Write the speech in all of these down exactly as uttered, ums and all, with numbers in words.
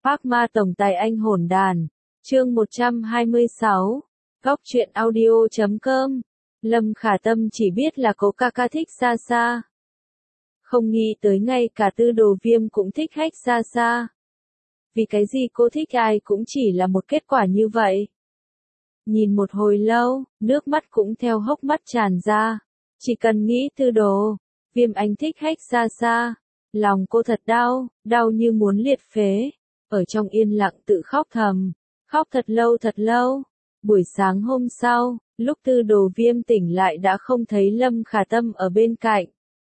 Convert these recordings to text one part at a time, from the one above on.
Phác ma tổng tài anh hồn đàn. Chương một trăm hai mươi sáu. Góc truyện audio chấm com. Lâm Khả Tâm chỉ biết là cố ca ca thích Sa Sa. Không nghĩ tới ngay cả Tư Đồ Viêm cũng thích Hách Sa Sa. Vì cái gì cô thích ai cũng chỉ là một kết quả như vậy. Nhìn một hồi lâu, nước mắt cũng theo hốc mắt tràn ra. Chỉ cần nghĩ Tư Đồ Viêm anh thích Hách Sa Sa, lòng cô thật đau, đau như muốn liệt phế. Ở trong yên lặng tự khóc thầm, khóc thật lâu thật lâu. Buổi sáng hôm sau, lúc Tư Đồ Viêm tỉnh lại đã không thấy Lâm Khả Tâm ở bên cạnh.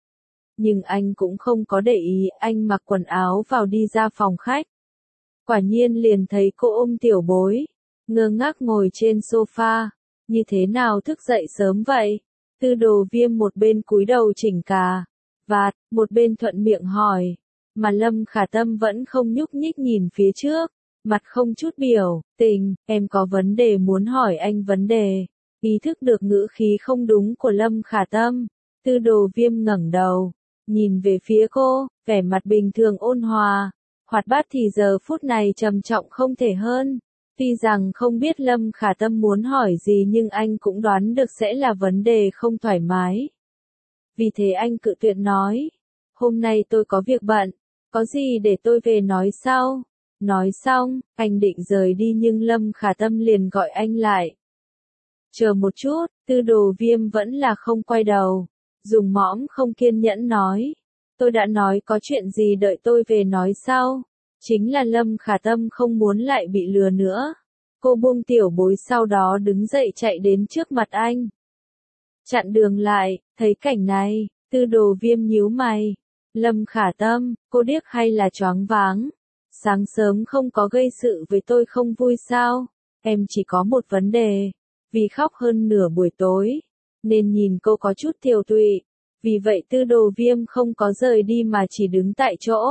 Nhưng anh cũng không có để ý, anh mặc quần áo vào đi ra phòng khách. Quả nhiên liền thấy cô ôm tiểu bối, ngơ ngác ngồi trên sofa. Như thế nào thức dậy sớm vậy? Tư Đồ Viêm một bên cúi đầu chỉnh cà vạt, một bên thuận miệng hỏi. Mà Lâm Khả Tâm vẫn không nhúc nhích nhìn phía trước, mặt không chút biểu tình. Em có vấn đề muốn hỏi anh vấn đề. Ý thức được ngữ khí không đúng của Lâm Khả Tâm, Tư Đồ Viêm ngẩng đầu, nhìn về phía cô, vẻ mặt bình thường ôn hòa, hoạt bát thì giờ phút này trầm trọng không thể hơn. Tuy rằng không biết Lâm Khả Tâm muốn hỏi gì nhưng anh cũng đoán được sẽ là vấn đề không thoải mái. Vì thế anh cự tuyệt nói, hôm nay tôi có việc bận, có gì để tôi về nói sau. Nói xong, anh định rời đi nhưng Lâm Khả Tâm liền gọi anh lại. Chờ một chút, Tư Đồ Viêm vẫn là không quay đầu, dùng mõm không kiên nhẫn nói. Tôi đã nói có chuyện gì đợi tôi về nói sau. Chính là Lâm Khả Tâm không muốn lại bị lừa nữa. Cô buông tiểu bối sau đó đứng dậy chạy đến trước mặt anh. Chặn đường lại, thấy cảnh này, Tư Đồ Viêm nhíu mày. Lâm Khả Tâm, cô điếc hay là choáng váng? Sáng sớm không có gây sự với tôi không vui sao? Em chỉ có một vấn đề. Vì khóc hơn nửa buổi tối, nên nhìn cô có chút tiều tụy. Vì vậy Tư Đồ Viêm không có rời đi mà chỉ đứng tại chỗ.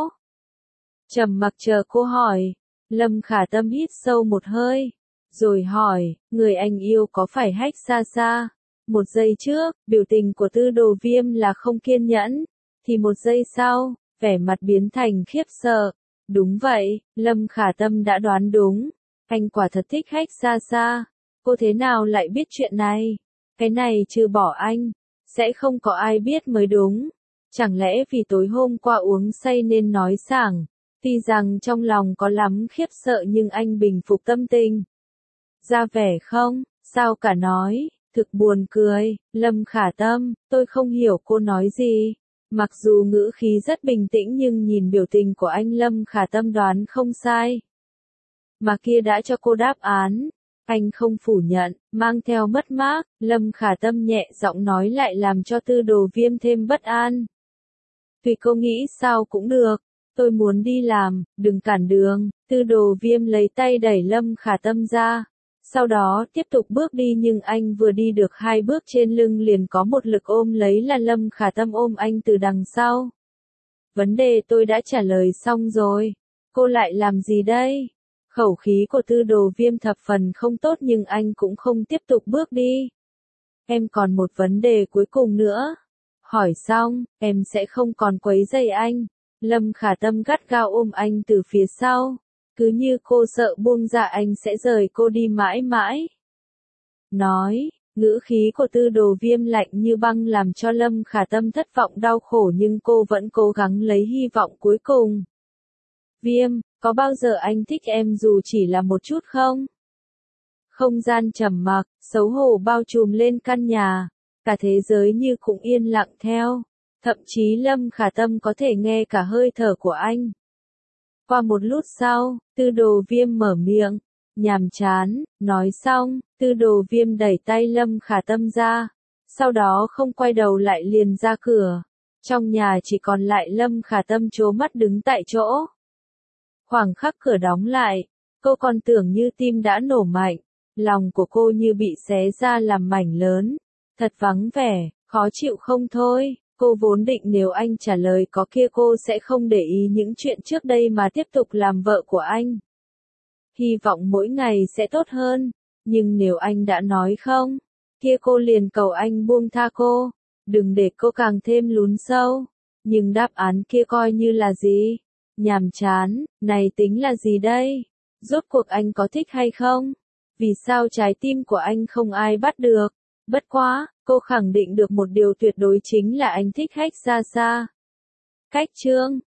Trầm mặc chờ cô hỏi. Lâm Khả Tâm hít sâu một hơi, rồi hỏi, người anh yêu có phải Hách Sa Sa? Một giây trước, biểu tình của Tư Đồ Viêm là không kiên nhẫn, thì một giây sau, vẻ mặt biến thành khiếp sợ. Đúng vậy, Lâm Khả Tâm đã đoán đúng, anh quả thật thích Hách Sa Sa. Cô thế nào lại biết chuyện này? Cái này trừ bỏ anh, sẽ không có ai biết mới đúng. Chẳng lẽ vì tối hôm qua uống say nên nói sảng? Tuy rằng trong lòng có lắm khiếp sợ nhưng anh bình phục tâm tình. Ra vẻ không, sao cả nói, thực buồn cười. Lâm Khả Tâm, tôi không hiểu cô nói gì. Mặc dù ngữ khí rất bình tĩnh nhưng nhìn biểu tình của anh Lâm Khả Tâm đoán không sai. Mà kia đã cho cô đáp án. Anh không phủ nhận, mang theo mất mát, Lâm Khả Tâm nhẹ giọng nói lại làm cho Tư Đồ Viêm thêm bất an. Tùy cô nghĩ sao cũng được, tôi muốn đi làm, đừng cản đường. Tư Đồ Viêm lấy tay đẩy Lâm Khả Tâm ra, sau đó tiếp tục bước đi nhưng anh vừa đi được hai bước trên lưng liền có một lực ôm lấy là Lâm Khả Tâm ôm anh từ đằng sau. Vấn đề tôi đã trả lời xong rồi, cô lại làm gì đây? Khẩu khí của Tư Đồ Viêm thập phần không tốt nhưng anh cũng không tiếp tục bước đi. Em còn một vấn đề cuối cùng nữa. Hỏi xong, em sẽ không còn quấy rầy anh. Lâm Khả Tâm gắt gao ôm anh từ phía sau. Cứ như cô sợ buông ra anh sẽ rời cô đi mãi mãi. Nói, ngữ khí của Tư Đồ Viêm lạnh như băng làm cho Lâm Khả Tâm thất vọng đau khổ nhưng cô vẫn cố gắng lấy hy vọng cuối cùng. Viêm, có bao giờ anh thích em dù chỉ là một chút không? Không gian trầm mặc, xấu hổ bao trùm lên căn nhà, cả thế giới như cũng yên lặng theo, thậm chí Lâm Khả Tâm có thể nghe cả hơi thở của anh. Qua một lúc sau, Tư Đồ Viêm mở miệng, nhàm chán, nói xong, Tư Đồ Viêm đẩy tay Lâm Khả Tâm ra, sau đó không quay đầu lại liền ra cửa. Trong nhà chỉ còn lại Lâm Khả Tâm trố mắt đứng tại chỗ. Khoảng khắc cửa đóng lại, cô còn tưởng như tim đã nổ mạnh, lòng của cô như bị xé ra làm mảnh lớn, thật vắng vẻ, khó chịu không thôi. Cô vốn định nếu anh trả lời có kia cô sẽ không để ý những chuyện trước đây mà tiếp tục làm vợ của anh. Hy vọng mỗi ngày sẽ tốt hơn, nhưng nếu anh đã nói không, kia cô liền cầu anh buông tha cô, đừng để cô càng thêm lún sâu. Nhưng đáp án kia coi như là gì? Nhàm chán, này tính là gì đây? Rốt cuộc anh có thích hay không? Vì sao trái tim của anh không ai bắt được? Bất quá, cô khẳng định được một điều tuyệt đối chính là anh thích Hách Xa Xa. Cách chương